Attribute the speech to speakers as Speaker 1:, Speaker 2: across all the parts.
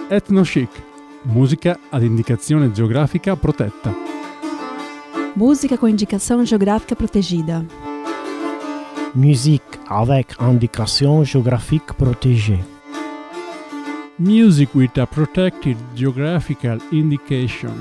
Speaker 1: Ethno-chic, musica ad indicazione geografica protetta.
Speaker 2: Música com indicação geográfica protegida.
Speaker 3: Musique avec indication géographique protégée.
Speaker 1: Music with a protected geographical indication.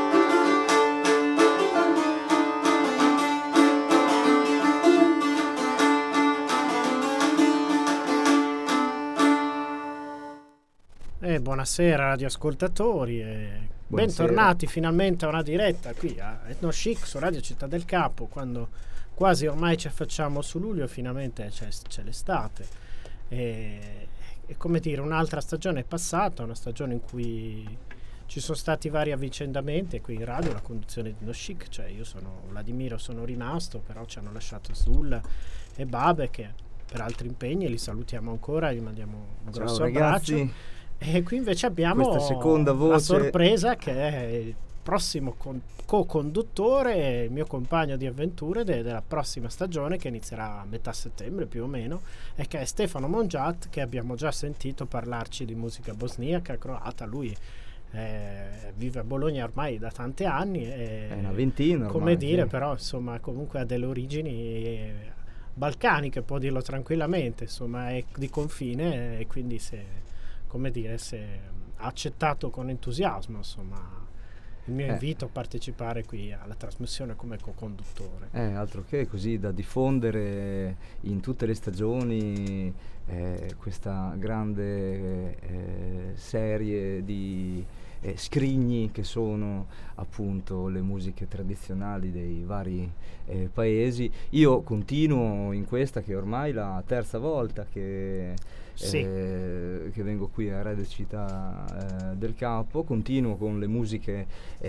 Speaker 3: Buonasera radioascoltatori e bentornati finalmente a una diretta qui a Ethno-chic su Radio Città del Capo, quando quasi ormai ci affacciamo su luglio, finalmente c'è l'estate e come dire, un'altra stagione è passata, una stagione in cui ci sono stati vari avvicendamenti qui in radio, la conduzione di Ethno-chic, cioè io sono Vladimiro, sono rimasto, però ci hanno lasciato Sul e Babe che per altri impegni li salutiamo ancora, gli mandiamo un grosso abbraccio. E qui invece abbiamo
Speaker 4: questa seconda voce,
Speaker 3: la sorpresa che è il prossimo co-conduttore, il mio compagno di avventure della prossima stagione che inizierà a metà settembre più o meno, e che è Stefano Mongiat, che abbiamo già sentito parlarci di musica bosniaca, croata. Lui vive a Bologna ormai da tanti anni, è
Speaker 4: una ventina ormai,
Speaker 3: come dire,
Speaker 4: sì.
Speaker 3: Però insomma comunque ha delle origini balcaniche, può dirlo tranquillamente, insomma è di confine, e quindi se ha accettato con entusiasmo insomma il mio invito a partecipare qui alla trasmissione come co-conduttore.
Speaker 4: Altro che, così da diffondere in tutte le stagioni questa grande serie di scrigni che sono appunto le musiche tradizionali dei vari paesi. Io continuo in questa che è ormai la terza volta che vengo qui a Radio Città del Capo. Continuo con le musiche,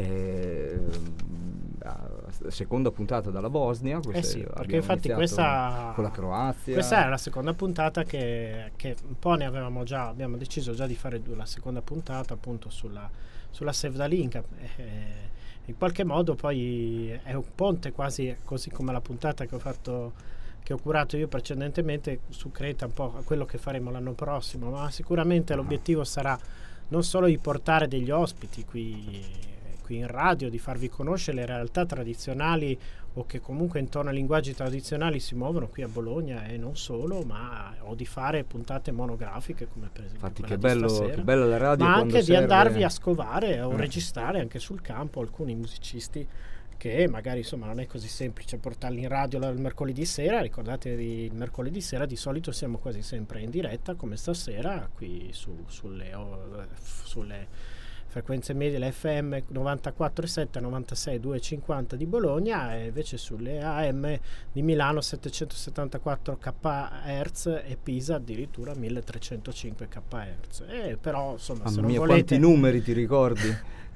Speaker 4: seconda puntata dalla Bosnia,
Speaker 3: perché infatti questa
Speaker 4: con la Croazia,
Speaker 3: questa è la seconda puntata che un po' ne abbiamo deciso già di fare la seconda puntata appunto sulla Sevdalinka, in qualche modo poi è un ponte quasi, così come la puntata che ho curato io precedentemente su Creta, un po' a quello che faremo l'anno prossimo, ma sicuramente l'obiettivo sarà non solo di portare degli ospiti qui in radio, di farvi conoscere le realtà tradizionali o che comunque intorno ai linguaggi tradizionali si muovono qui a Bologna e non solo, o di fare puntate monografiche come per esempio
Speaker 4: infatti
Speaker 3: quella
Speaker 4: che bello la radio,
Speaker 3: ma anche di andarvi a
Speaker 4: serve
Speaker 3: scovare o registrare anche sul campo alcuni musicisti che magari insomma non è così semplice portarli in radio il mercoledì sera. Ricordatevi, il mercoledì sera di solito siamo quasi sempre in diretta come stasera qui sulle frequenze medie, la FM 94,7, 96, 250 di Bologna, e invece sulle AM di Milano 774 kHz e Pisa addirittura 1305 kHz. Però insomma, se non volete,
Speaker 4: quanti numeri ti ricordi?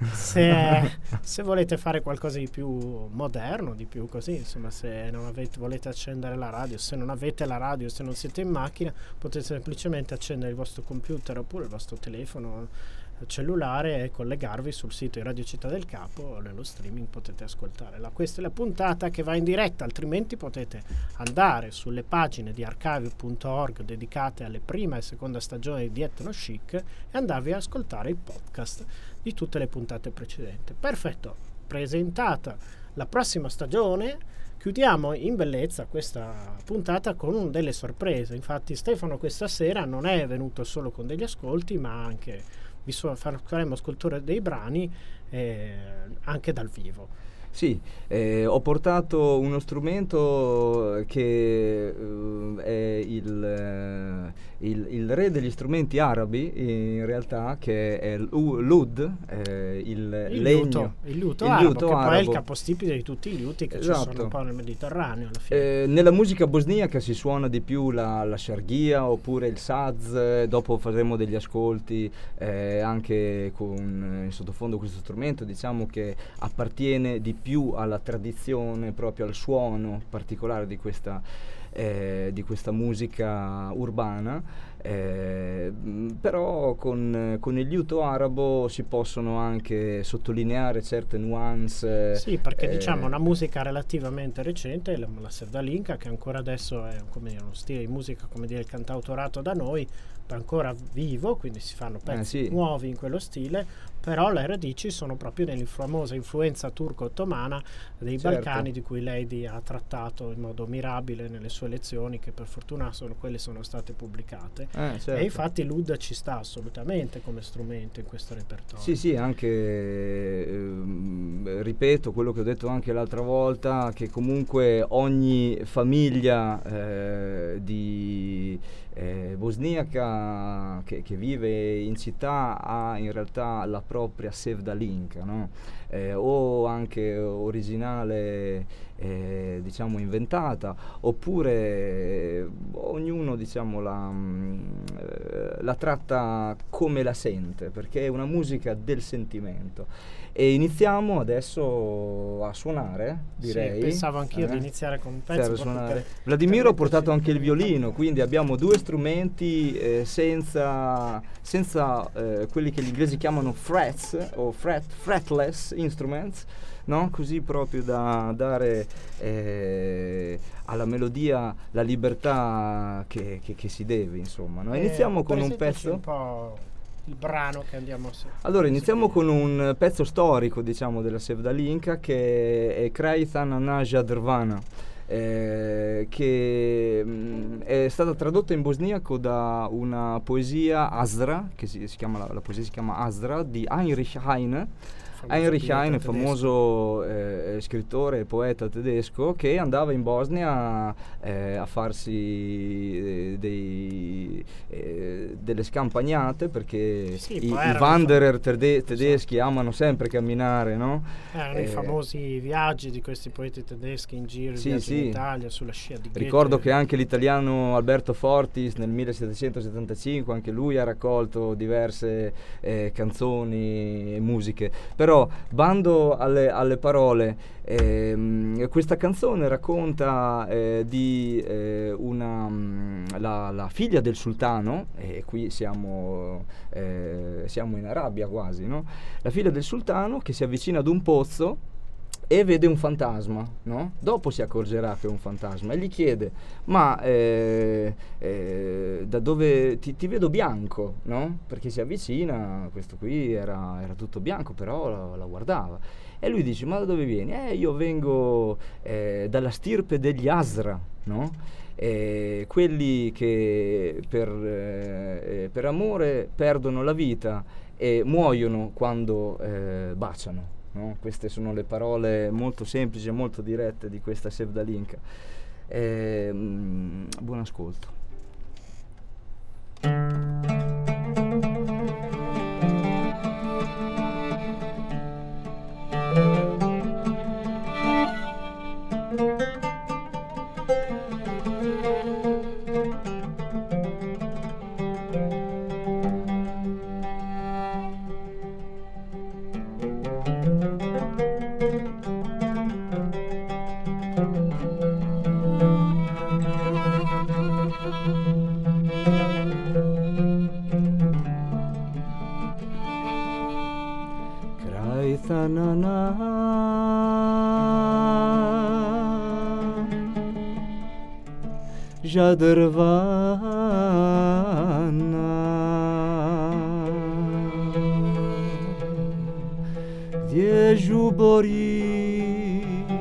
Speaker 3: se volete fare qualcosa di più moderno, di più così, insomma, se non volete accendere la radio, se non avete la radio, se non siete in macchina, potete semplicemente accendere il vostro computer oppure il vostro telefono cellulare e collegarvi sul sito di Radio Città del Capo. Nello streaming potete ascoltare questa è la puntata che va in diretta, altrimenti potete andare sulle pagine di archive.org dedicate alle prima e seconda stagioni di Ethno-chic e andarvi ad ascoltare il podcast di tutte le puntate precedenti. Perfetto, presentata la prossima stagione, chiudiamo in bellezza questa puntata con delle sorprese. Infatti Stefano questa sera non è venuto solo con degli ascolti, ma anche faremo ascoltare dei brani anche dal vivo.
Speaker 4: Sì, ho portato uno strumento che è il re degli strumenti arabi, in realtà, che è l'oud, il legno.
Speaker 3: Il liuto arabo, che poi è il capostipite di tutti i liuti che ci sono un po' nel Mediterraneo alla fine.
Speaker 4: Nella musica bosniaca si suona di più la sharghia oppure il saz. Dopo faremo degli ascolti anche con in sottofondo questo strumento, diciamo che appartiene di più alla tradizione, proprio al suono particolare di questa musica urbana. Però con il liuto arabo si possono anche sottolineare certe nuance.
Speaker 3: Sì, perché diciamo una musica relativamente recente, la Sevdalinka, che ancora adesso è come dire, uno stile di musica, come dire, il cantautorato da noi, è ancora vivo, quindi si fanno pezzi nuovi in quello stile, però le radici sono proprio nella famosa influenza turco-ottomana dei Balcani, di cui Lady ha trattato in modo mirabile nelle sue lezioni, che per fortuna quelle sono state pubblicate. E infatti l'oud ci sta assolutamente come strumento in questo repertorio.
Speaker 4: Sì, anche ripeto quello che ho detto anche l'altra volta, che comunque ogni famiglia di bosniaca che vive in città ha in realtà la propria Sevdalinka, no? O anche originale, diciamo inventata, oppure ognuno diciamo la tratta come la sente, perché è una musica del sentimento. E iniziamo adesso a suonare, direi.
Speaker 3: Sì, pensavo anch'io di iniziare con un pezzo.
Speaker 4: Vladimiro ha portato anche il violino, quindi abbiamo due strumenti senza quelli che gli inglesi chiamano frets o fretless instruments, no? Così proprio da dare alla melodia la libertà che si deve, insomma, no? Iniziamo con un pezzo.
Speaker 3: Un po' il brano che andiamo a sentire.
Speaker 4: Allora iniziamo con un pezzo storico, diciamo, della Sevdalinka, che è Krajthan Naja Drvana, che è stata tradotta in bosniaco da una poesia Azra, che si chiama, la poesia si chiama Azra, di Heinrich Heine. Heinrich Heine, famoso scrittore e poeta tedesco, che andava in Bosnia a farsi delle scampagnate, perché i wanderer tedeschi amano sempre camminare, no?
Speaker 3: Erano i famosi viaggi di questi poeti tedeschi in giro, in Italia, sulla scia di Goethe.
Speaker 4: Ricordo che anche l'italiano Alberto Fortis nel 1775, anche lui ha raccolto diverse canzoni e musiche. Però, bando alle parole, questa canzone racconta di la figlia del sultano, e qui siamo in Arabia quasi, no? La figlia del sultano che si avvicina ad un pozzo e vede un fantasma, no? Dopo si accorgerà che è un fantasma e gli chiede: ma da dove ti vedo bianco, no? Perché si avvicina, questo qui era tutto bianco, però la guardava, e lui dice: ma da dove vieni? Io vengo dalla stirpe degli Azra, no? Quelli che per amore perdono la vita e muoiono quando baciano. No? Queste sono le parole molto semplici e molto dirette di questa Sevdalinka. Buon ascolto. Jadrvana Dježu bori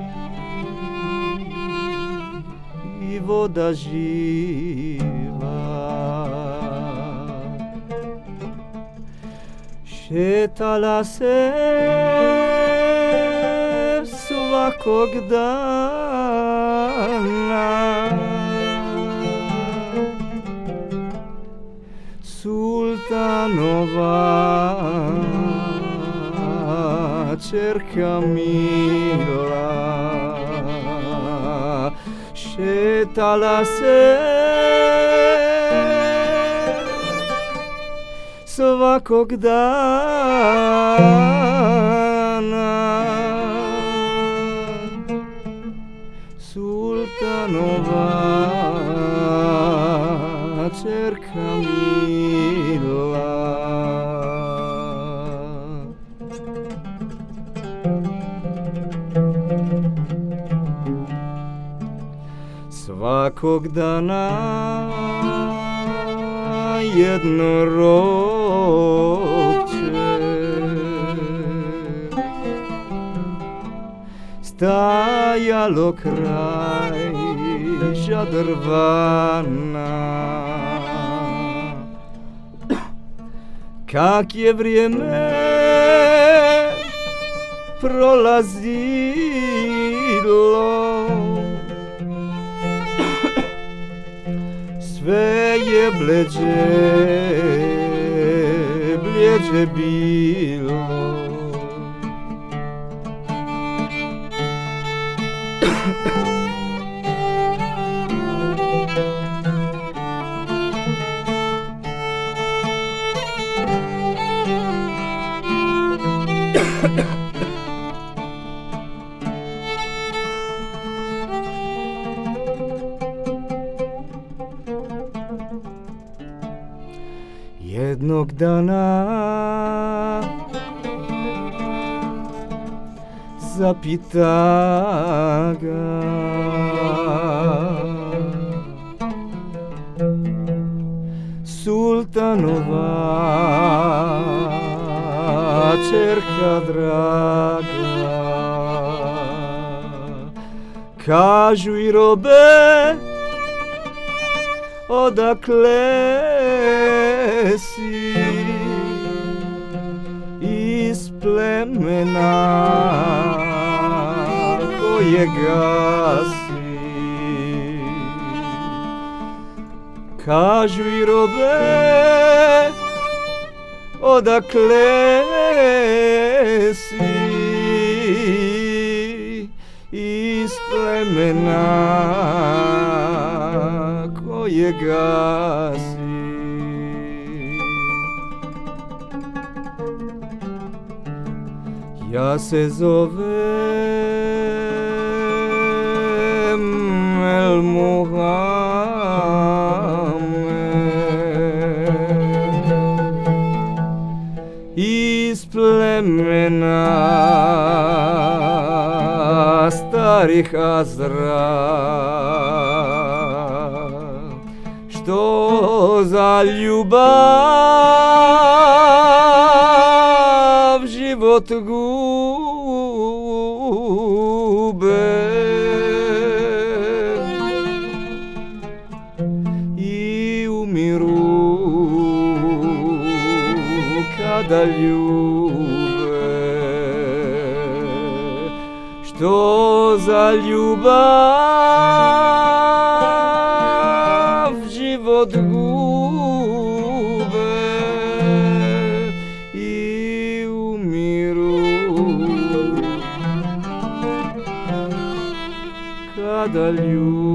Speaker 4: I voda živa Šetala se svakog dana Sultanova čerka mila šetala se svakog dana Sultanova čerka mila Svakog dana jedno rovče stajalo kraj žadrvana. Kak je vrijeme prolazilo, sve je bljeđe bilo. Jednog dana zapita ga sultanova čerka draga. Kažu i robe, odakle si? Iz plemena kojega si. Kažu i robe, odakle si? Iz plemena kojega si. Ja se zovem El Muhammed, iz plemena starih Azra, što za ljubav život gube i umiru kada ljube, što za ljubav život gube i umiru kada ljube.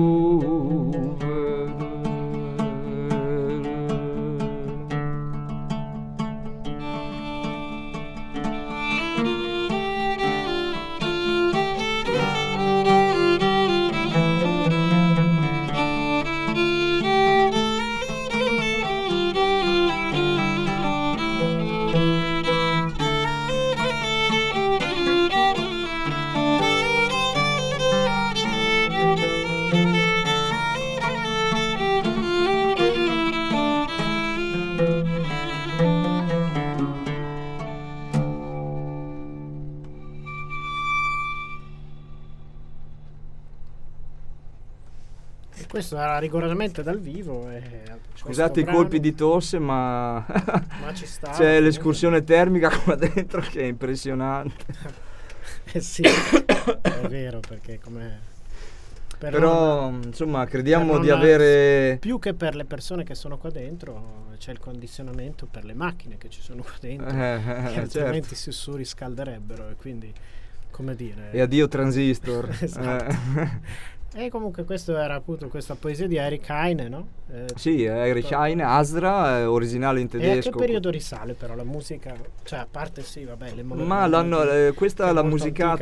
Speaker 3: Questo era rigorosamente dal vivo.
Speaker 4: Scusate i colpi di tosse, ma
Speaker 3: ci sta.
Speaker 4: C'è l'escursione termica qua dentro che è impressionante.
Speaker 3: Sì, è vero, perché come...
Speaker 4: Però insomma crediamo di avere...
Speaker 3: Più che per le persone che sono qua dentro, c'è il condizionamento per le macchine che ci sono qua dentro, che altrimenti si surriscalderebbero, e quindi, come dire...
Speaker 4: E addio transistor.
Speaker 3: Esatto. E comunque questo era appunto questa poesia di Erich Heine, no?
Speaker 4: Sì, Erich Heine, Asra, originale in tedesco.
Speaker 3: E a che periodo risale però la musica? Cioè, a parte sì, vabbè, le
Speaker 4: ma questa l'ha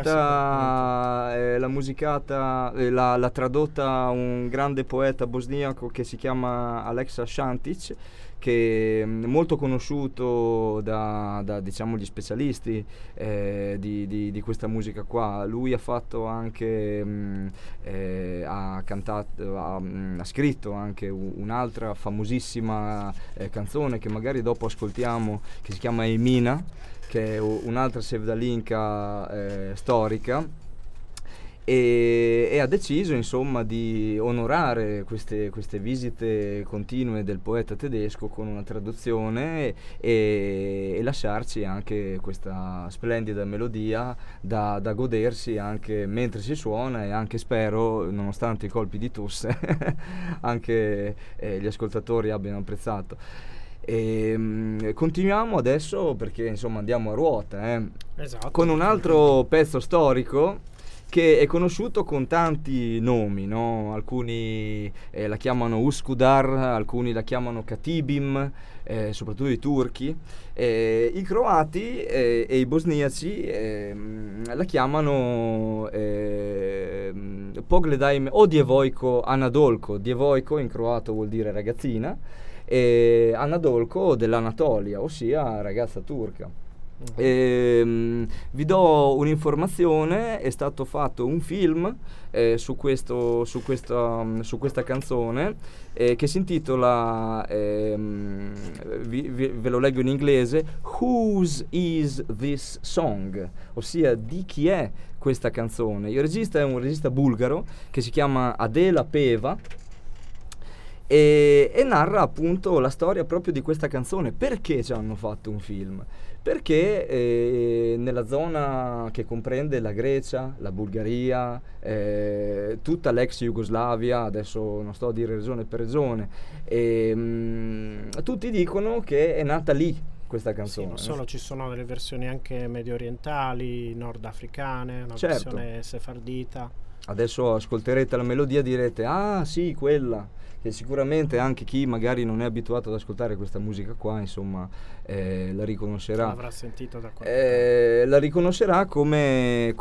Speaker 4: musicata, l'ha tradotta un grande poeta bosniaco che si chiama Aleksa Šantić, che è molto conosciuto da diciamo gli specialisti di questa musica qua. Lui ha fatto anche ha scritto anche un'altra famosissima canzone che magari dopo ascoltiamo, che si chiama Emina, che è un'altra sevdalinka storica, e ha deciso insomma di onorare queste visite continue del poeta tedesco con una traduzione e lasciarci anche questa splendida melodia da godersi anche mentre si suona, e anche, spero, nonostante i colpi di tosse, anche gli ascoltatori abbiano apprezzato. Continuiamo adesso, perché insomma andiamo a ruota,
Speaker 3: Esatto.
Speaker 4: con un altro pezzo storico che è conosciuto con tanti nomi, no? Alcuni la chiamano Uskudar, alcuni la chiamano Katibim, soprattutto i turchi. I croati e i bosniaci la chiamano Pogledajme o Djevojko Anadolko. Djevojko in croato vuol dire ragazzina, e Anadolko dell'Anatolia, ossia ragazza turca. Vi do un'informazione: è stato fatto un film su questa canzone che si intitola, ve lo leggo in inglese, Whose is this song? Ossia, di chi è questa canzone? Il regista è un regista bulgaro che si chiama Adela Peva, e narra appunto la storia proprio di questa canzone. Perché ci hanno fatto un film? Perché nella zona che comprende la Grecia, la Bulgaria, tutta l'ex Jugoslavia, adesso non sto a dire regione per regione, tutti dicono che è nata lì questa canzone.
Speaker 3: Sì, non solo, ci sono delle versioni anche medio orientali, nordafricane, una
Speaker 4: Certo.
Speaker 3: versione sefardita.
Speaker 4: Adesso ascolterete la melodia e direte: ah sì, quella. Che sicuramente anche chi magari non è abituato ad ascoltare questa musica qua, insomma, la riconoscerà.
Speaker 3: L'avrà sentito da qualche
Speaker 4: la riconoscerà come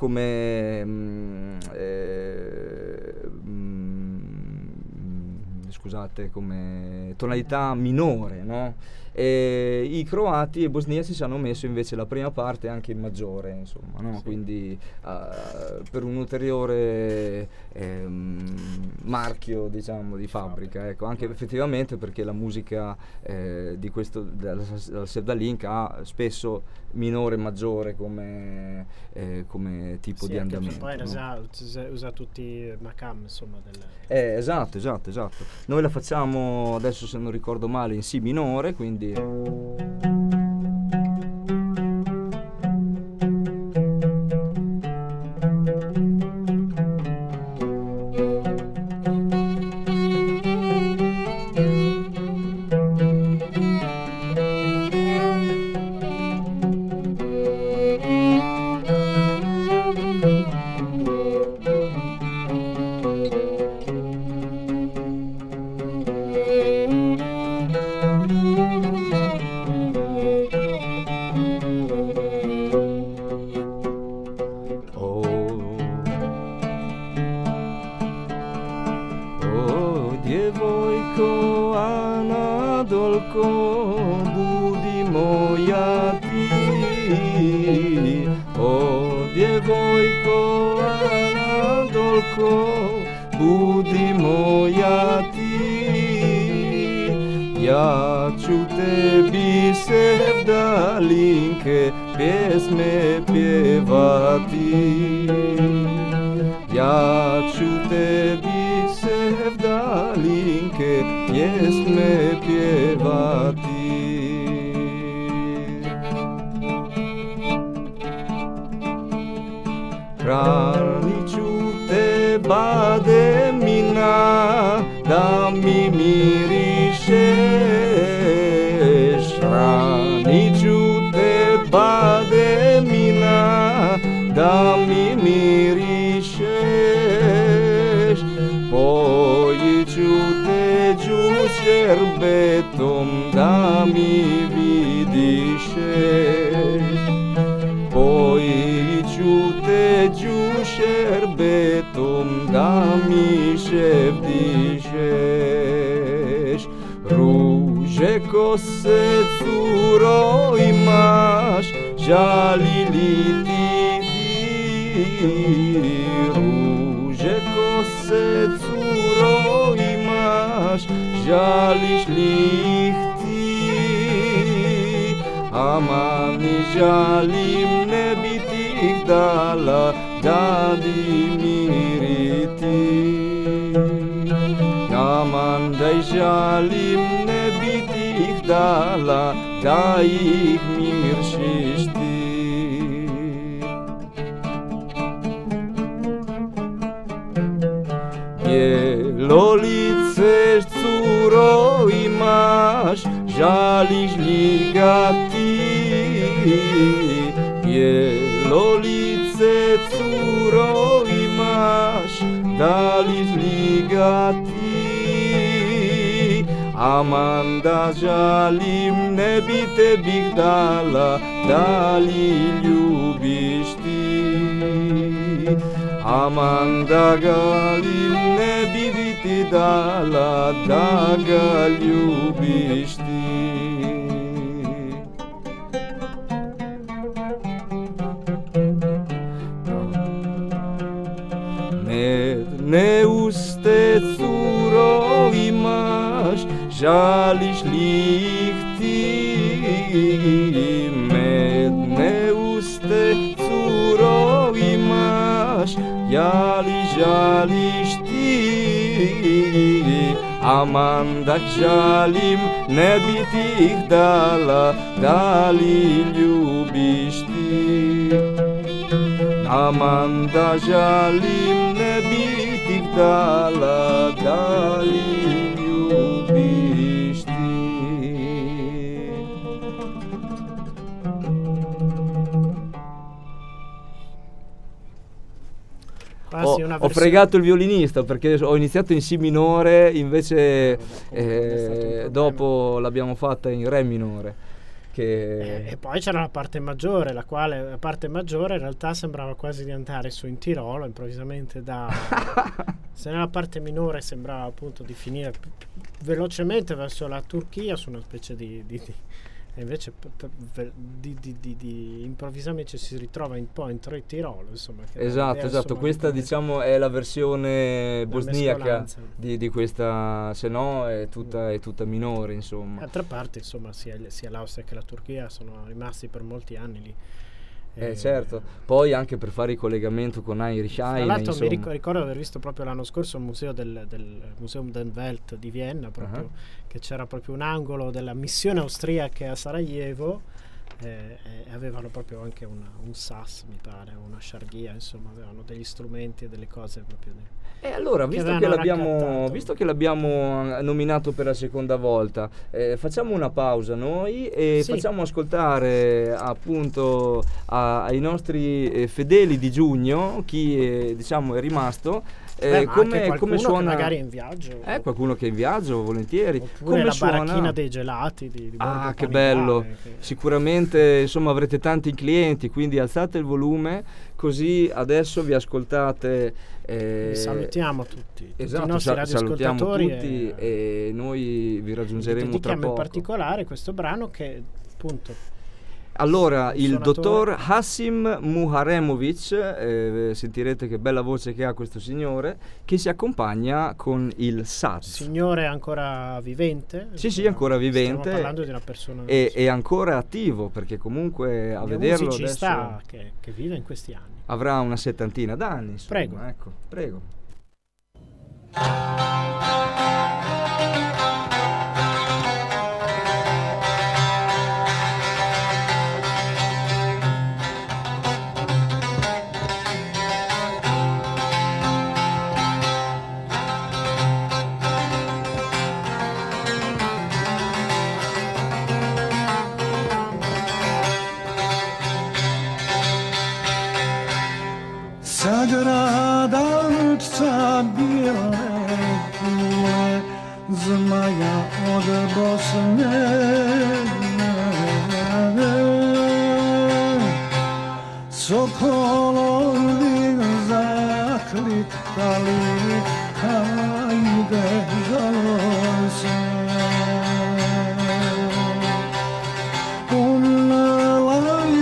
Speaker 4: scusate, come tonalità minore, no? I croati e i bosniaci si hanno messo invece la prima parte anche in maggiore, insomma, no? Sì. Quindi per un ulteriore marchio, diciamo, di fabbrica, ecco, anche effettivamente perché la musica di questo della sevdalinka ha spesso minore e maggiore come tipo
Speaker 3: sì,
Speaker 4: di andamento.
Speaker 3: Poi
Speaker 4: no?
Speaker 3: usa tutti i makam, insomma,
Speaker 4: Esatto. Noi la facciamo adesso, se non ricordo male, in si minore, quindi Djevojko Anadolko, budi moja ti. O djevojko Anadolko, budi moja ti. Ja ću tebi sevdalinke pjesme pjevati. Ja ću tebi sevdalinke pjesme pjevati. Hranit ću te bademina da mi mirišeš. Hranit ću te bademina da mi mirišeš. Pojit ću te đušerbetom da mi vidišeš. Pojit ću te đušerbetom da mi ševdišeš. Ruže ko imaš, žalili ti ruže kose, curo imaš, žališ li ih ti, aman i žalim, ne bi ti ih dala, da dimiriti. Aman da ih žalim, ne bi ti ih dala, da ih miršiš ti. Bijelo lice, curo imaš, žališ li ga ti? Bijelo lice, curo imaš, da li ga ti? Aman da žalim, ne bi tebi dala, da li ljubiš ti? Aman da galim, ne bi ti dala, da ga ljubiš ti. Medne uste, curo imaš, žališ li ih ti? Medne uste, curo imaš, jali žališ ti? Aman da žalim, ne bi ti ih dala, da li ljubiš ti? Aman da žalim, ne bi ti ih dala, da li ljubiš ti? Ho fregato il violinista perché ho iniziato in Si minore, invece dopo l'abbiamo fatta in Re minore.
Speaker 3: E poi c'era la parte maggiore, la parte maggiore in realtà sembrava quasi di andare su in Tirolo improvvisamente se nella parte minore sembrava appunto di finire velocemente verso la Turchia su una specie di e invece improvvisamente si ritrova un po' in Tirolo, insomma.
Speaker 4: Esatto, questa diciamo è la versione bosniaca di questa, se no è tutta minore, insomma.
Speaker 3: D'altra parte, insomma, sia l'Austria che la Turchia sono rimasti per molti anni lì.
Speaker 4: Certo, poi anche per fare il collegamento con Heinrich Heine.
Speaker 3: Tra l'altro mi ricordo di aver visto proprio l'anno scorso al museo del Museum der Welt di Vienna, proprio, che c'era proprio un angolo della missione austriaca a Sarajevo e avevano proprio anche un sas, mi pare, una sciarghia, insomma avevano degli strumenti e delle cose proprio
Speaker 4: e allora, visto che l'abbiamo nominato per la seconda volta, facciamo una pausa noi e facciamo ascoltare appunto ai nostri fedeli di giugno, chi diciamo è rimasto, come suona,
Speaker 3: che magari è in viaggio,
Speaker 4: qualcuno che è in viaggio, volentieri,
Speaker 3: oppure
Speaker 4: come
Speaker 3: la
Speaker 4: suona
Speaker 3: baracchina dei gelati di Borgo
Speaker 4: che
Speaker 3: Panigale,
Speaker 4: bello, sicuramente insomma avrete tanti clienti, quindi alzate il volume, così adesso vi ascoltate.
Speaker 3: Salutiamo tutti i nostri
Speaker 4: salutiamo
Speaker 3: radioascoltatori
Speaker 4: tutti e noi vi raggiungeremo tra poco.
Speaker 3: In particolare questo brano che appunto
Speaker 4: allora il dottor Hasim Muharemovic, sentirete che bella voce che ha questo signore, che si accompagna con il saz.
Speaker 3: Signore ancora vivente?
Speaker 4: Sì, ancora vivente.
Speaker 3: Stiamo parlando di una persona
Speaker 4: e ancora attivo, perché comunque a vederlo
Speaker 3: musicista
Speaker 4: adesso
Speaker 3: che vive in questi anni.
Speaker 4: Avrà una 70 d'anni, insomma.
Speaker 3: Prego.
Speaker 4: Ecco, prego.
Speaker 5: Sagrada biele zmaja od Bosne sokolovi zaklitali hajde žalose unela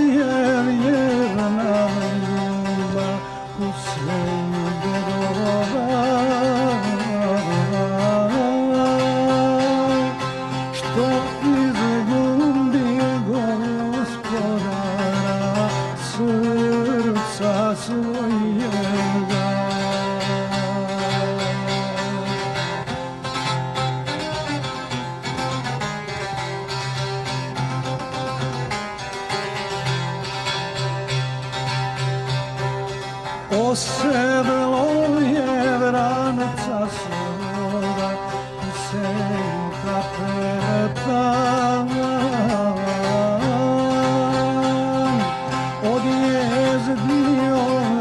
Speaker 5: sedlo je vranca svoga, senka pretan, odjezdio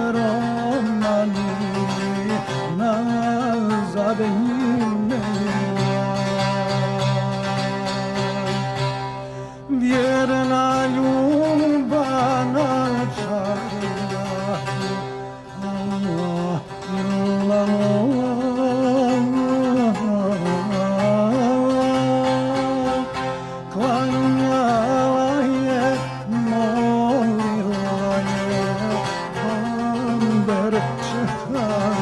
Speaker 5: romanili nazad njime. Vjerna ljubana čarla, klanjala je, molila je, amber čekala.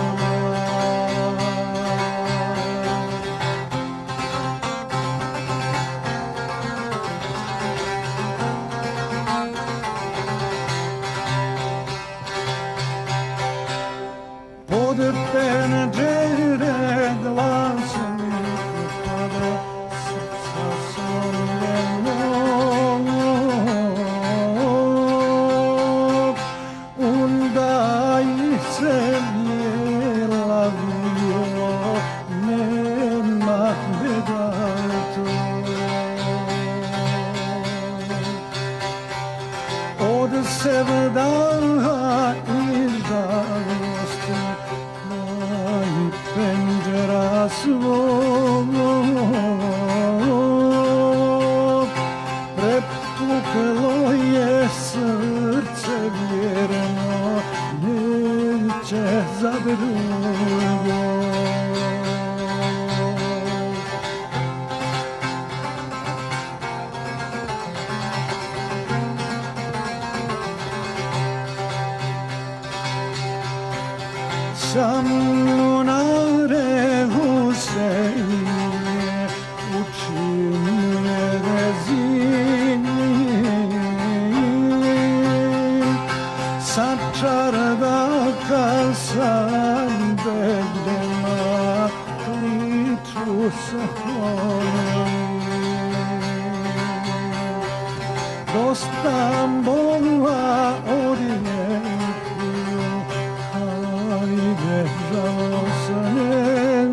Speaker 5: Pod penđere glasnik pada, srca somnjenog, onda ih se bijela vio, nema bedatu. Od sevdana izdalosti kraj penđera svog, pretuklo je srce vjerno, neće za drugo. Samo na rehu se ide, učinuje rezini, sa čardaka sam bedema, kliču se holi. Dosta bola odjekuju, hajde žalosne,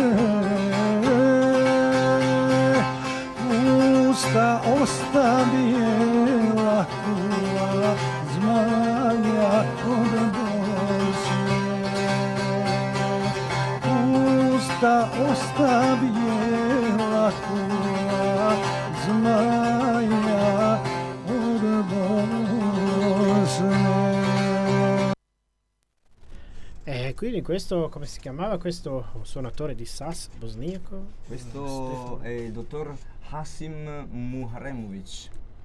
Speaker 5: usta osta bijela kula, zmaja od Bosne. Usta osta bijela kula, zmaja od Bosne.
Speaker 3: E quindi questo, come si chiamava questo suonatore di sas bosniaco?
Speaker 4: Questo è il dottor Hasim Muharemovic.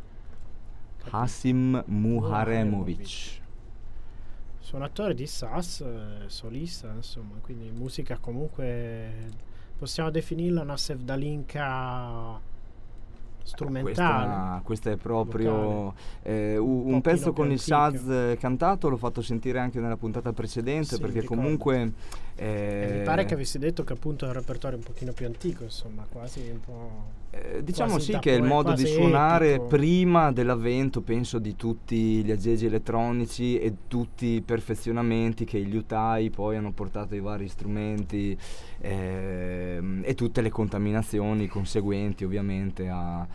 Speaker 4: Hasim Muharemovic.
Speaker 3: Suonatore di sas, solista, insomma, quindi musica comunque possiamo definirla una sevdalinka strumentale.
Speaker 4: Questa è proprio un pezzo con il saz cantato, l'ho fatto sentire anche nella puntata precedente,
Speaker 3: sì,
Speaker 4: perché
Speaker 3: ricordo.
Speaker 4: comunque
Speaker 3: mi pare che avessi detto che appunto è un repertorio un pochino più antico, insomma, quasi un po'.
Speaker 4: Diciamo
Speaker 3: quasi
Speaker 4: sì,
Speaker 3: da
Speaker 4: che è il modo di
Speaker 3: quasi
Speaker 4: suonare
Speaker 3: epico.
Speaker 4: prima dell'avvento, penso, di tutti gli aggeggi elettronici e tutti i perfezionamenti che gli utai poi hanno portato ai vari strumenti, e tutte le contaminazioni conseguenti ovviamente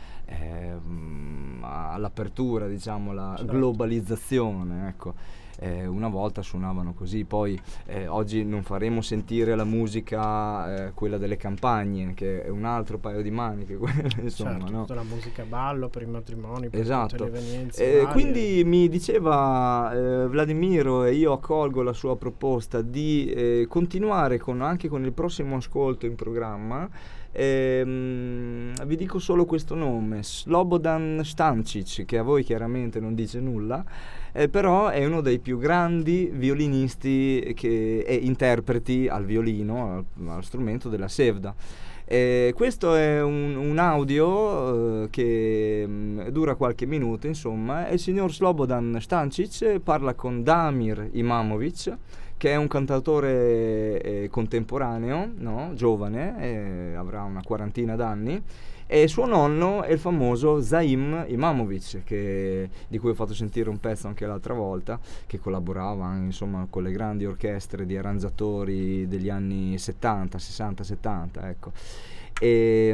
Speaker 4: all'apertura, diciamo, la
Speaker 3: Certo.
Speaker 4: globalizzazione, ecco. Una volta suonavano così, poi oggi non faremo sentire la musica quella delle campagne, che è un altro paio di maniche, insomma,
Speaker 3: Certo,
Speaker 4: no?
Speaker 3: tutta la musica ballo per i matrimoni, per
Speaker 4: Esatto.
Speaker 3: tutte le evenienze varie.
Speaker 4: Quindi mi diceva Vladimiro, e io accolgo la sua proposta di continuare anche con il prossimo ascolto in programma. Vi dico solo questo nome, Slobodan Stančić, che a voi chiaramente non dice nulla, però è uno dei più grandi violinisti e interpreti al violino, al strumento della sevda. Questo è un audio che dura qualche minuto, insomma, e il signor Slobodan Stančić parla con Damir Imamovic, che è un cantautore contemporaneo, no? Giovane, avrà una quarantina d'anni, E suo nonno è il famoso Zaim Imamovic, di cui ho fatto sentire un pezzo anche l'altra volta, che collaborava insomma con le grandi orchestre di arrangiatori degli anni 70, 60, 70, ecco. E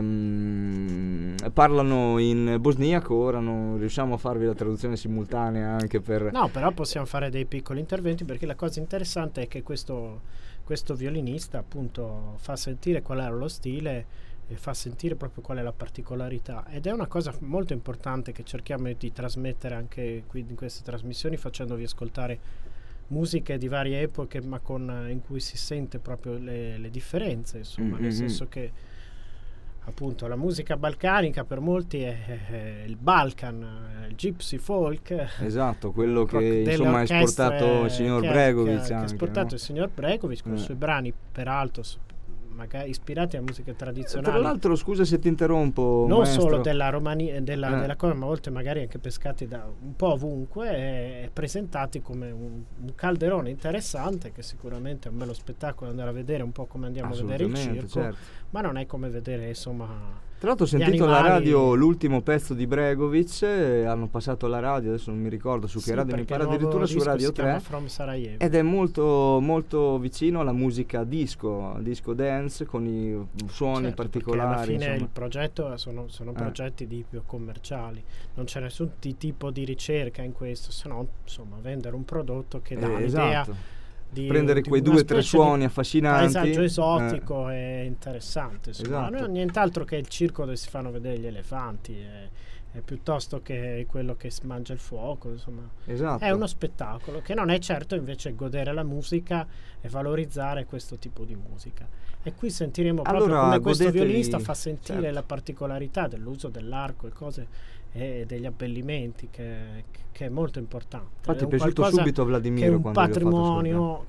Speaker 4: parlano in bosniaco. Ora non riusciamo a farvi la traduzione simultanea anche per...
Speaker 3: No, però possiamo fare dei piccoli interventi, perché la cosa interessante è che questo violinista appunto fa sentire qual era lo stile e fa sentire proprio qual è la particolarità, ed è una cosa molto importante che cerchiamo di trasmettere anche qui in queste trasmissioni, facendovi ascoltare musiche di varie epoche, ma in cui si sente proprio le differenze, insomma, nel senso che appunto la musica balcanica per molti è il Balkan, il gypsy folk,
Speaker 4: esatto, quello che insomma ha esportato il signor Bregovic,
Speaker 3: che ha
Speaker 4: anche,
Speaker 3: esportato
Speaker 4: no?
Speaker 3: il signor Bregovic con i suoi brani, peraltro magari ispirati a musiche tradizionali.
Speaker 4: Tra l'altro, scusa se ti interrompo,
Speaker 3: non
Speaker 4: maestro,
Speaker 3: solo della Romania, della cosa, ma a volte magari anche pescati da un po' ovunque e presentati come un calderone interessante, che sicuramente è un bello spettacolo andare a vedere, un po' come andiamo a vedere il circo,
Speaker 4: certo.
Speaker 3: ma non è come vedere insomma.
Speaker 4: Tra l'altro ho sentito alla radio l'ultimo pezzo di Bregovic, hanno passato la radio, adesso non mi ricordo su che radio, mi pare addirittura su Radio 3,
Speaker 3: From Sarajevo,
Speaker 4: ed è molto molto vicino alla musica disco dance, con i suoni particolari.
Speaker 3: Alla fine
Speaker 4: insomma.
Speaker 3: il progetto sono progetti di più commerciali, non c'è nessun tipo di ricerca in questo, se no insomma vendere un prodotto che dà l'idea di
Speaker 4: prendere quei 2 o 3 suoni affascinanti,
Speaker 3: paesaggio esotico e interessante, insomma.
Speaker 4: Esatto.
Speaker 3: Nient'altro che il circo dove si fanno vedere gli elefanti, è piuttosto che quello che si mangia il fuoco, insomma.
Speaker 4: Esatto.
Speaker 3: È uno spettacolo che non è certo invece godere la musica e valorizzare questo tipo di musica. E qui sentiremo proprio come questo violinista fa sentire, certo, la particolarità dell'uso dell'arco e cose e degli abbellimenti, che è molto importante.
Speaker 4: Infatti è piaciuto subito a Vladimiro,
Speaker 3: che è un
Speaker 4: quando
Speaker 3: patrimonio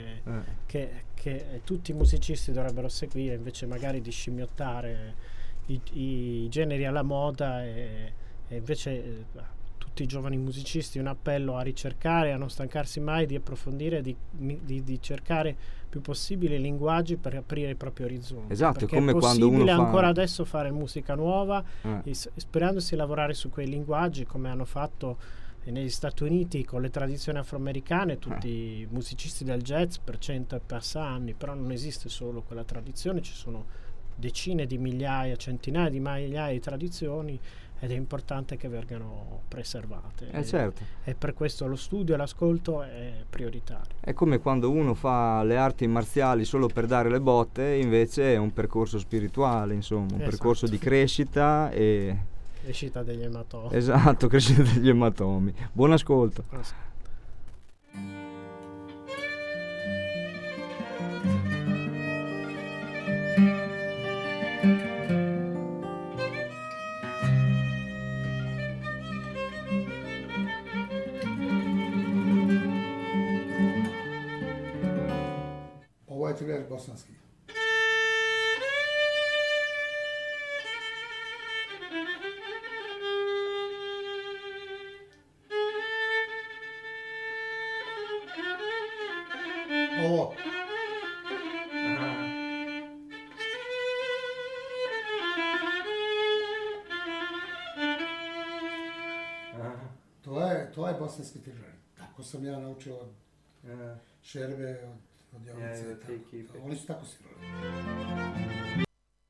Speaker 3: che tutti i musicisti dovrebbero seguire, invece magari di scimmiottare i generi alla moda, e invece tutti i giovani musicisti un appello a ricercare, a non stancarsi mai di approfondire, di cercare più possibile i linguaggi per aprire i propri orizzonti.
Speaker 4: Esatto,
Speaker 3: perché
Speaker 4: è come
Speaker 3: è
Speaker 4: quando uno
Speaker 3: possibile
Speaker 4: fa...
Speaker 3: ancora adesso fare musica nuova, sperandosi lavorare su quei linguaggi, come hanno fatto negli Stati Uniti con le tradizioni afroamericane, tutti i musicisti del jazz per 100 e passa anni, però non esiste solo quella tradizione, ci sono decine di migliaia, centinaia di migliaia di tradizioni, ed è importante che vengano preservate.
Speaker 4: Certo.
Speaker 3: E per questo lo studio e l'ascolto è prioritario.
Speaker 4: È come quando uno fa le arti marziali solo per dare le botte, invece è un percorso spirituale, insomma, un percorso di crescita e...
Speaker 3: crescita degli ematomi.
Speaker 4: Esatto, crescita degli ematomi. Buon ascolto.
Speaker 5: Ovo je triler bosanski. Ovo. To je bosanski triler. Tako sam ja naučio od Šerbe, od Jovice. Oni su tako svirali.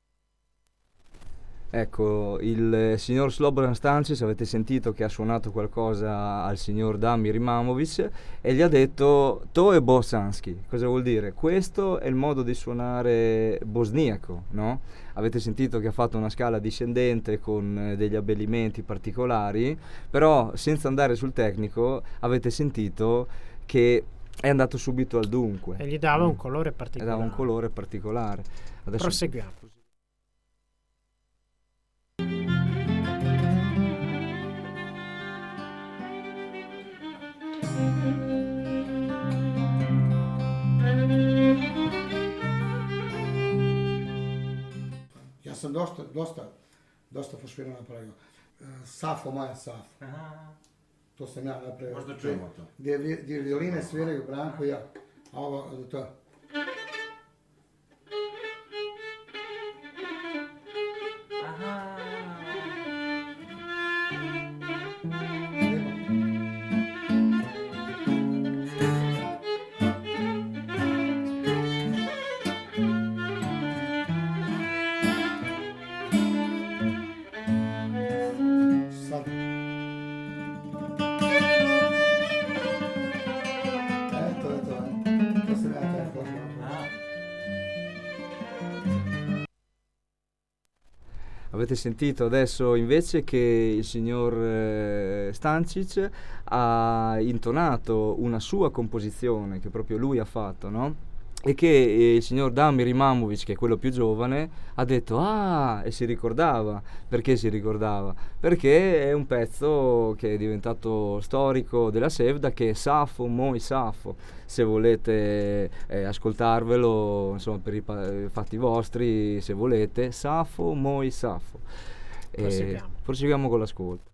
Speaker 4: Ecco, il signor Slobodan Stančić, avete sentito che ha suonato qualcosa al signor Damir Imamovic e gli ha detto to je bosanski. Cosa vuol dire? Questo è il modo di suonare bosniaco, no? Avete sentito che ha fatto una scala discendente con degli abbellimenti particolari, però senza andare sul tecnico avete sentito che è andato subito al dunque.
Speaker 3: E gli dava un colore particolare.
Speaker 4: Dava un colore particolare. Adesso
Speaker 3: proseguiamo.
Speaker 5: Ja sam dosta forsvira napravio. Safo Maja Safo. To sam ja napravio.
Speaker 6: Možda čujemo to.
Speaker 5: Gdje violine sviraju Branko i ja. A ovo to.
Speaker 4: Aha. Avete sentito adesso invece che il signor Stancic ha intonato una sua composizione che proprio lui ha fatto, no? E che il signor Damir Imamovic, che è quello più giovane, ha detto e si ricordava. Perché si ricordava? Perché è un pezzo che è diventato storico della Sevda, che è Safo Moi Safo. Se volete ascoltarvelo, insomma, per i fatti vostri, se volete, Safo Moi Safo. Proseguiamo con l'ascolto.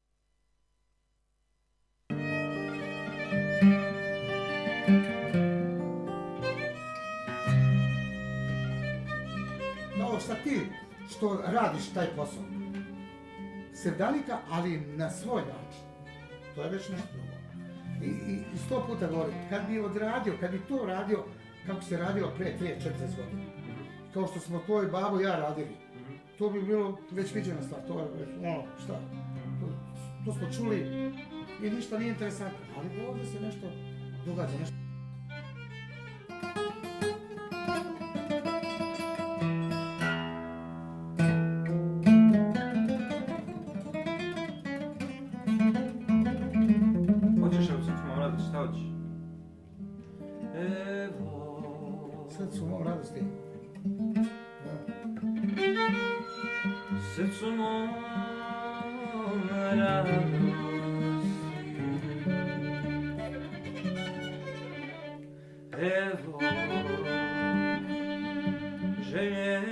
Speaker 5: Šta ti što radiš taj posao? Sevdanika, ali na svoj način. To je već nešto drugo. I 100 puta govorim, kad bi to radio kako se radilo pre 3-4 godine, kao što smo tvoj babo i ja radili, to bi bilo već viđena stvar, to je već, šta, to smo čuli i ništa nije interesantno, ali ovdje se nešto događa, nešto. Srcu mom radosti.
Speaker 6: Srcu mom radosti. Evo želje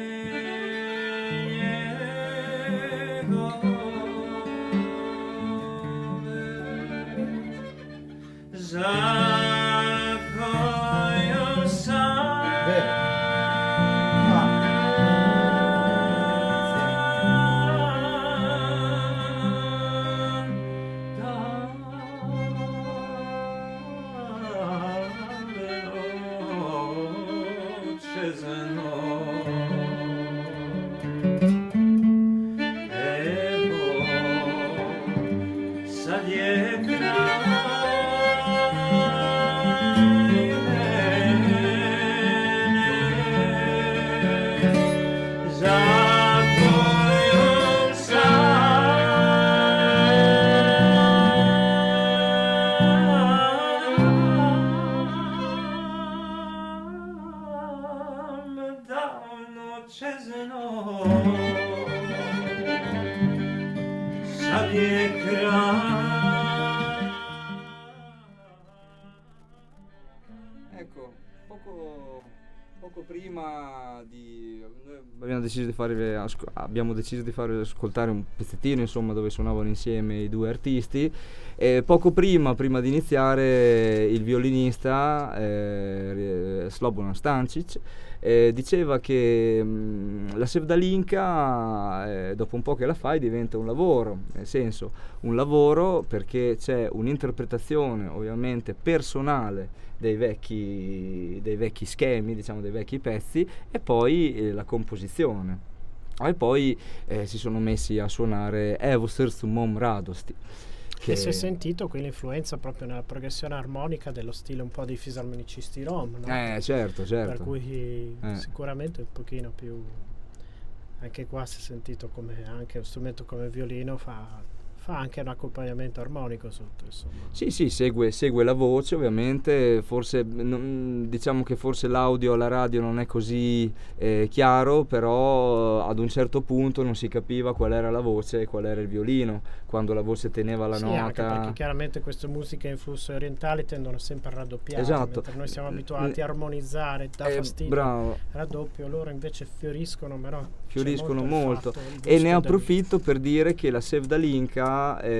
Speaker 6: njegove za koju sam
Speaker 4: Ecco, poco prima di abbiamo deciso di farvi ascoltare un pezzettino, insomma, dove suonavano insieme i due artisti, e poco prima di iniziare il violinista Slobodan Stancic diceva che la Sevdalinka dopo un po' che la fai diventa un lavoro, nel senso un lavoro perché c'è un'interpretazione ovviamente personale dei vecchi schemi, diciamo, dei vecchi pezzi, e poi la composizione. E poi si sono messi a suonare Evo Srcu mom radosti.
Speaker 3: Che si è sentito qui l'influenza proprio nella progressione armonica dello stile un po' dei fisarmonicisti rom, no?
Speaker 4: Certo.
Speaker 3: Per cui sicuramente un pochino più, anche qua si è sentito come anche un strumento come il violino fa anche un accompagnamento armonico sotto, insomma.
Speaker 4: Sì, segue la voce, ovviamente. Forse diciamo che forse l'audio alla radio non è così chiaro, però ad un certo punto non si capiva qual era la voce e qual era il violino quando la voce teneva la nota.
Speaker 3: Anche perché chiaramente queste musiche in flusso orientali tendono sempre a raddoppiare,
Speaker 4: esatto.
Speaker 3: Mentre noi siamo abituati a armonizzare, da fastidio,
Speaker 4: bravo.
Speaker 3: Raddoppio, loro invece fioriscono
Speaker 4: molto. E ne approfitto per dire che la Sevdalinka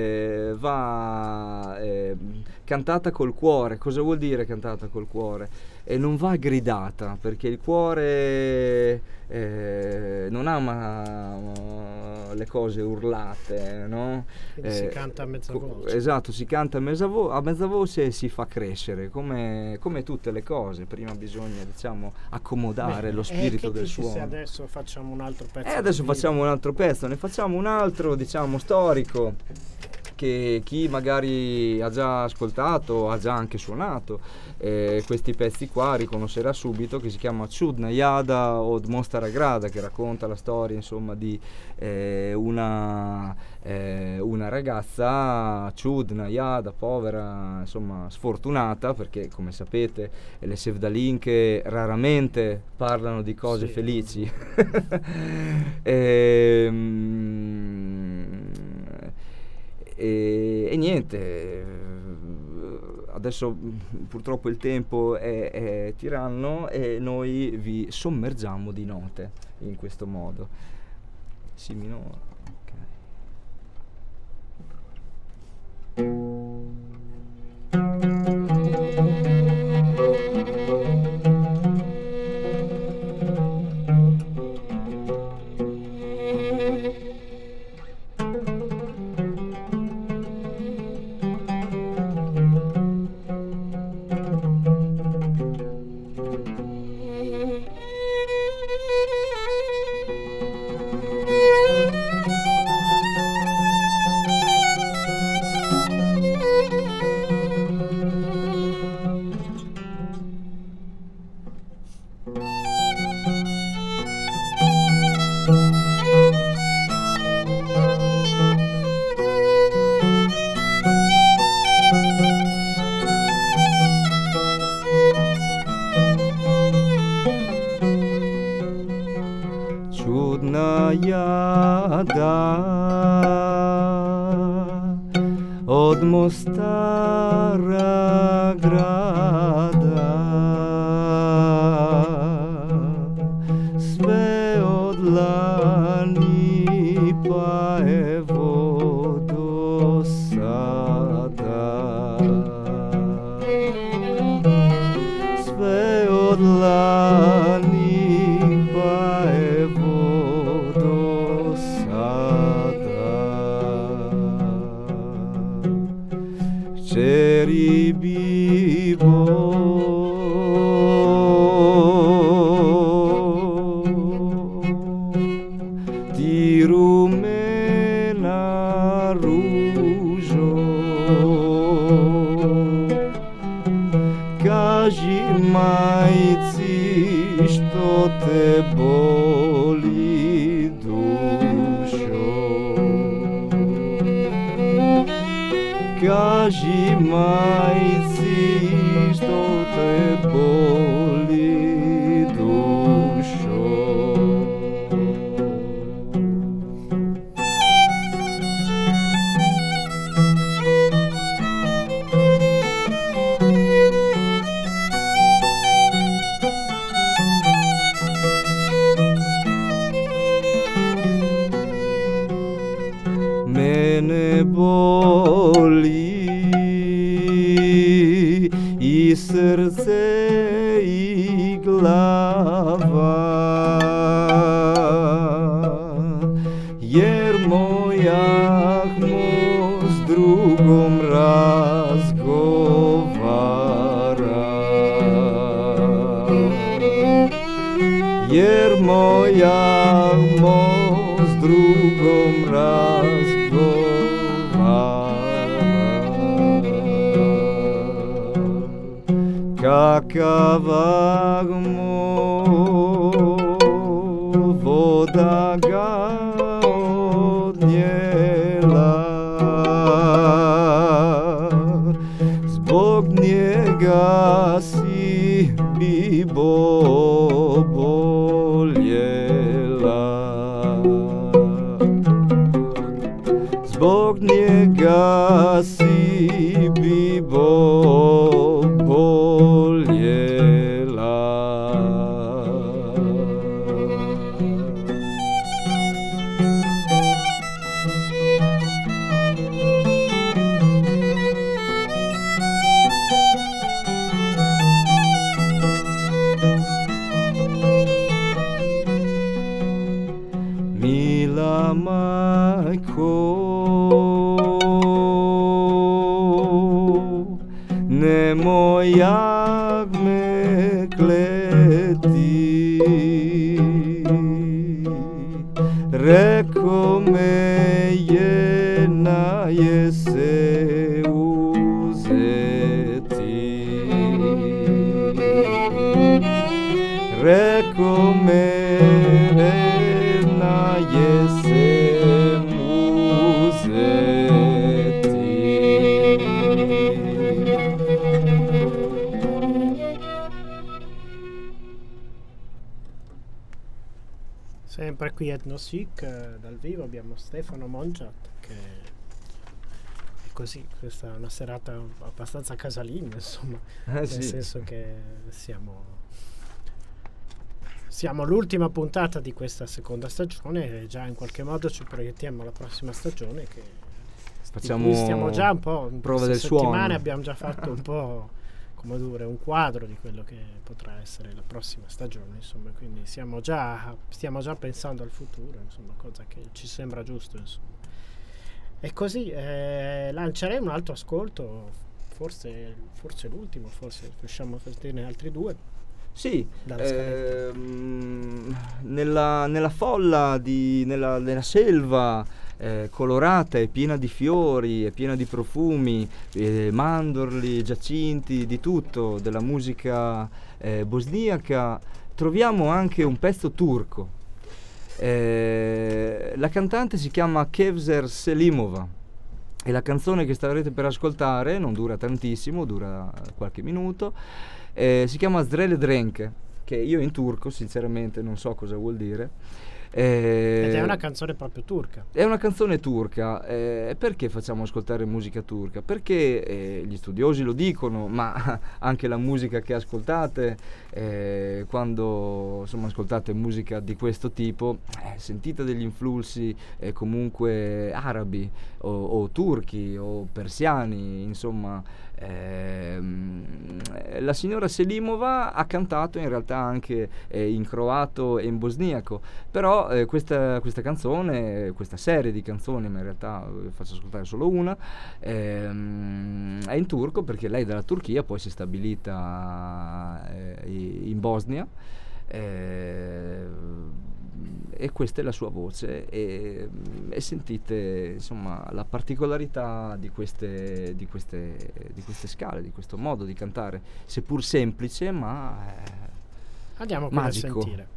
Speaker 4: va cantata col cuore. Cosa vuol dire cantata col cuore? E non va gridata, perché il cuore non ama le cose urlate, no?
Speaker 3: Quindi si canta a mezza voce.
Speaker 4: Esatto, si canta a mezza voce e si fa crescere, come tutte le cose. Prima bisogna, diciamo, accomodare lo spirito del suono.
Speaker 3: Se adesso facciamo un altro pezzo.
Speaker 4: Facciamo un altro pezzo, ne facciamo un altro, diciamo, storico, che chi magari ha già ascoltato, ha già anche suonato questi pezzi qua riconoscerà subito, che si chiama Čudna jada od Mostara grada, che racconta la storia insomma di una ragazza čudna jada, povera, insomma sfortunata, perché come sapete le sevdalinke raramente parlano di cose felici. E niente, adesso purtroppo il tempo è tiranno e noi vi sommergiamo di note in questo modo. Si minore. Čudna jada od Mostara grada, sve od lani pa evo do sada, sve od lani pa evo do sada. Kćeri bibo ti rumena ružo, kaži majci što te boli dušo, kaži majci što te boli dušo. Mene boli i srce i glava, jer moja mo s drugom razgovara, jer moja mo s drugom razgovara. Kakav agmo voda ga odnijela, zbog njega si bibo boljela, zbog njega si bibo boljela. Mila majko, nemoj jak me kleti, reko me je na jesen. Rekomere na jesem
Speaker 3: Sempre qui Etnosic, dal vivo abbiamo Stefano Mongiat, che è così, questa è una serata abbastanza casalinga, insomma, nel
Speaker 4: sì.
Speaker 3: senso che siamo all'ultima puntata di questa seconda stagione e già in qualche modo ci proiettiamo alla prossima stagione, che
Speaker 4: Facciamo
Speaker 3: di cui stiamo già un po', in
Speaker 4: prova
Speaker 3: queste
Speaker 4: del
Speaker 3: settimane
Speaker 4: suono.
Speaker 3: abbiamo già fatto un po', come dire, un quadro di quello che potrà essere la prossima stagione, insomma, quindi stiamo già pensando al futuro, insomma, cosa che ci sembra giusto, insomma. E così lanceremo un altro ascolto, forse l'ultimo, forse riusciamo a farne altri due.
Speaker 4: Sì,
Speaker 3: Dalla scaletta.
Speaker 4: nella folla, nella selva colorata e piena di fiori e piena di profumi, mandorli, giacinti, di tutto, della musica bosniaca, troviamo anche un pezzo turco. La cantante si chiama Kevser Selimova e la canzone che starete per ascoltare non dura tantissimo, dura qualche minuto. Si chiama Zrele Drenke, che io in turco sinceramente non so cosa vuol dire.
Speaker 3: Ed è una canzone proprio turca.
Speaker 4: È una canzone turca. Perché facciamo ascoltare musica turca? Perché gli studiosi lo dicono, ma anche la musica che ascoltate, quando insomma ascoltate musica di questo tipo, sentite degli influssi comunque arabi o turchi o persiani, insomma. La signora Selimova ha cantato in realtà anche in croato e in bosniaco, però questa canzone, questa serie di canzoni, ma in realtà faccio ascoltare solo una, è in turco, perché lei dalla Turchia poi si è stabilita in Bosnia, e questa è la sua voce, e sentite insomma la particolarità di queste scale, di questo modo di cantare, seppur semplice ma
Speaker 3: Andiamo qui a
Speaker 4: magico.
Speaker 3: sentire.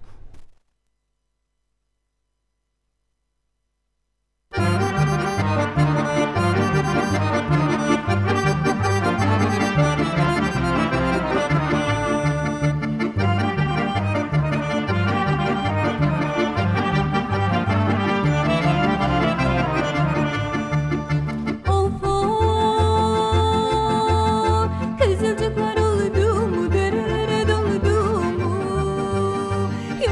Speaker 7: Kızılcıklar oludu mu, derelere doludu mu?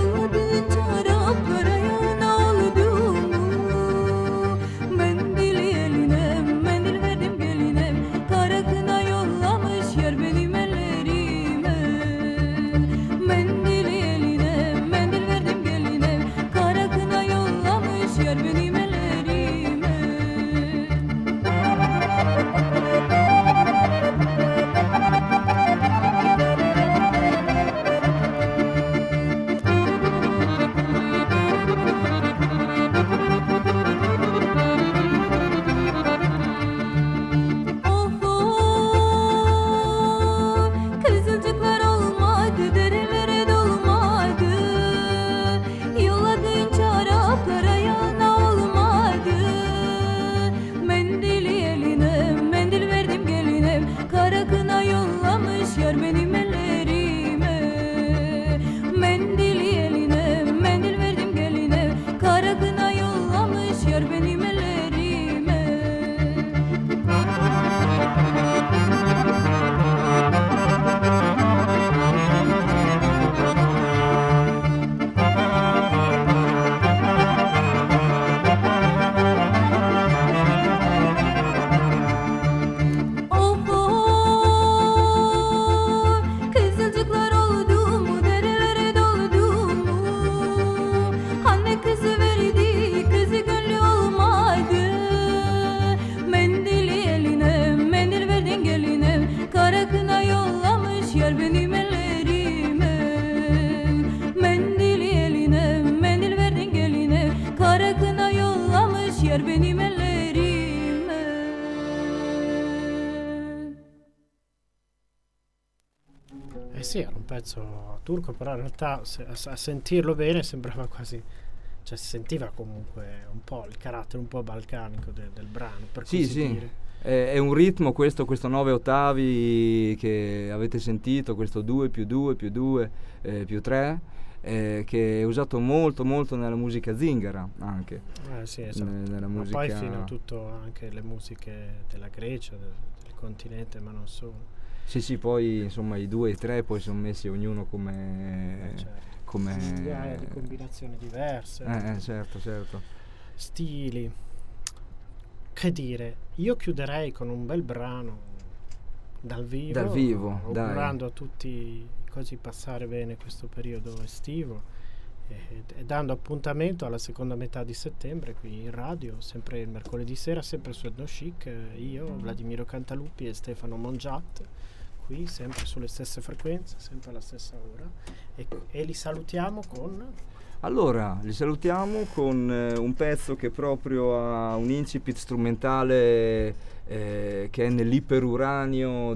Speaker 3: sì, era un pezzo turco, però in realtà a sentirlo bene sembrava quasi, cioè si sentiva comunque un po' il carattere un po' balcanico del brano, per
Speaker 4: Sì,
Speaker 3: così
Speaker 4: sì,
Speaker 3: dire.
Speaker 4: è un ritmo questo 9 ottavi che avete sentito, questo 2 più 2 più 2 più 3, che è usato molto molto nella musica zingara anche.
Speaker 3: Sì, esatto.
Speaker 4: Nella
Speaker 3: Ma
Speaker 4: musica...
Speaker 3: poi fino a tutto anche le musiche della Grecia, del continente, ma non solo.
Speaker 4: Sì, poi insomma i 2 e i 3 poi sono messi ognuno come...
Speaker 3: Certo.
Speaker 4: come...
Speaker 3: Migliaia di combinazioni diverse.
Speaker 4: Certo.
Speaker 3: Stili. Che dire, io chiuderei con un bel brano dal vivo, augurando a tutti così passare bene questo periodo estivo e dando appuntamento alla seconda metà di settembre qui in radio, sempre il mercoledì sera, sempre su Etno Chic, io, Vladimiro Cantaluppi e Stefano Mongiat, qui sempre sulle stesse frequenze, sempre alla stessa ora, e li salutiamo con...
Speaker 4: Allora, li salutiamo con un pezzo che proprio ha un incipit strumentale che è nell'iperuranio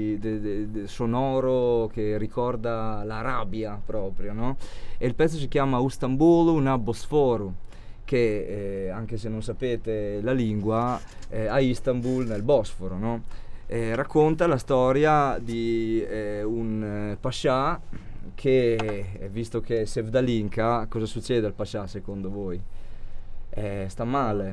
Speaker 4: sonoro che ricorda l'Arabia proprio, no? E il pezzo si chiama Istanbul una Bosforu, che anche se non sapete la lingua, a Istanbul nel Bosforo, no? Racconta la storia di un pascià che, visto che è Sevdalinka, cosa succede al pascià secondo voi? Sta male.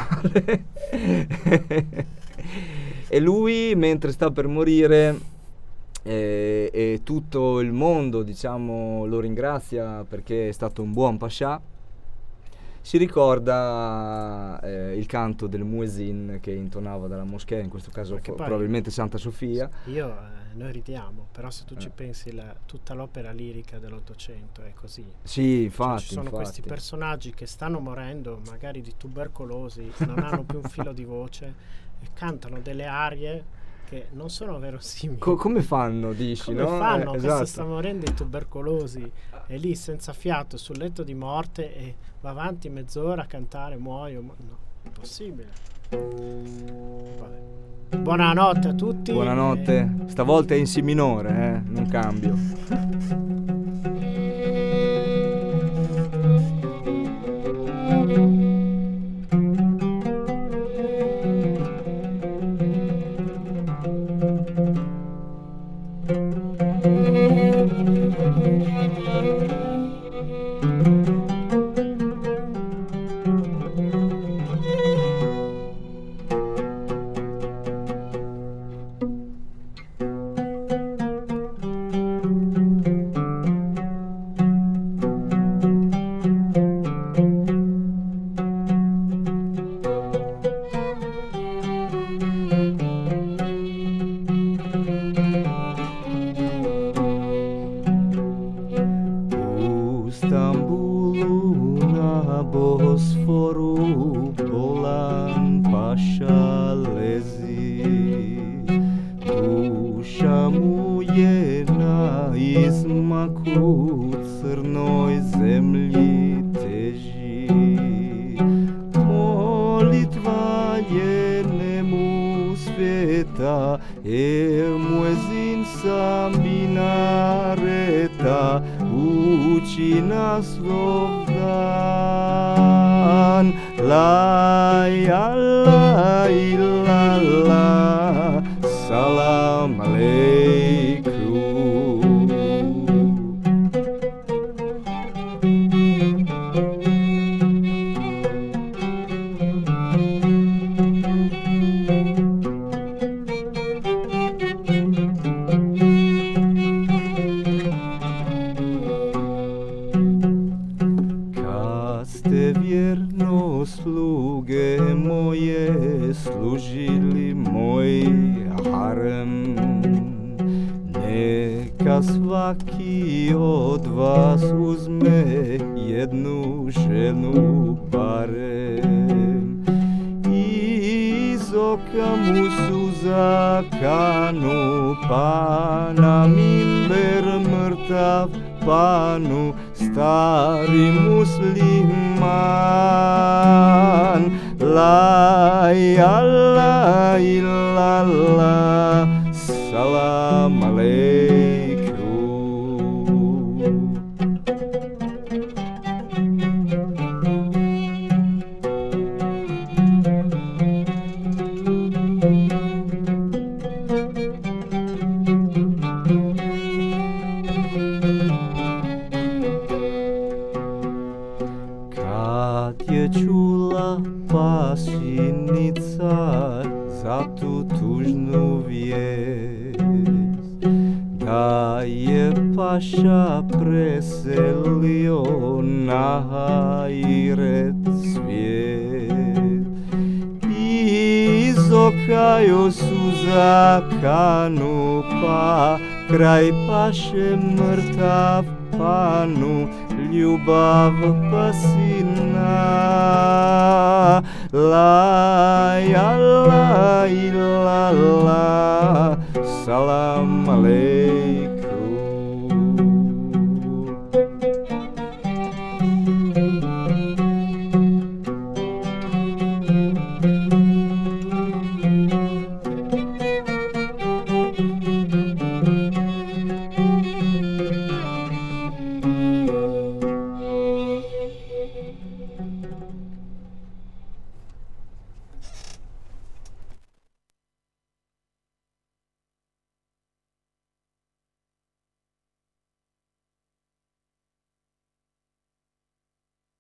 Speaker 4: E lui, mentre sta per morire, e tutto il mondo, diciamo, lo ringrazia perché è stato un buon pascià, si ricorda il canto del muezzin che intonava dalla moschea, in questo caso probabilmente Santa Sofia.
Speaker 3: Noi ridiamo, però se tu ci pensi, tutta l'opera lirica dell'Ottocento è così.
Speaker 4: Sì, infatti.
Speaker 3: Ci sono questi personaggi che stanno morendo magari di tubercolosi, non hanno più un filo di voce e cantano delle arie che non sono verosimili.
Speaker 4: Come fanno, dici?
Speaker 3: Come
Speaker 4: no?
Speaker 3: fanno? Che
Speaker 4: Esatto.
Speaker 3: si sta morendo di tubercolosi, è lì senza fiato sul letto di morte e va avanti mezz'ora a cantare, muoio. No, è impossibile. Buonanotte a tutti.
Speaker 4: Buonanotte. Stavolta è in si minore, non cambio. Salam alaikum. tužnu vijest da je paša preselio na Hajret svijet. Iz oka joj suza kanu, pa kraj paše mrtav panu, ljubav pasina. La ja la i la la, salam alejkum.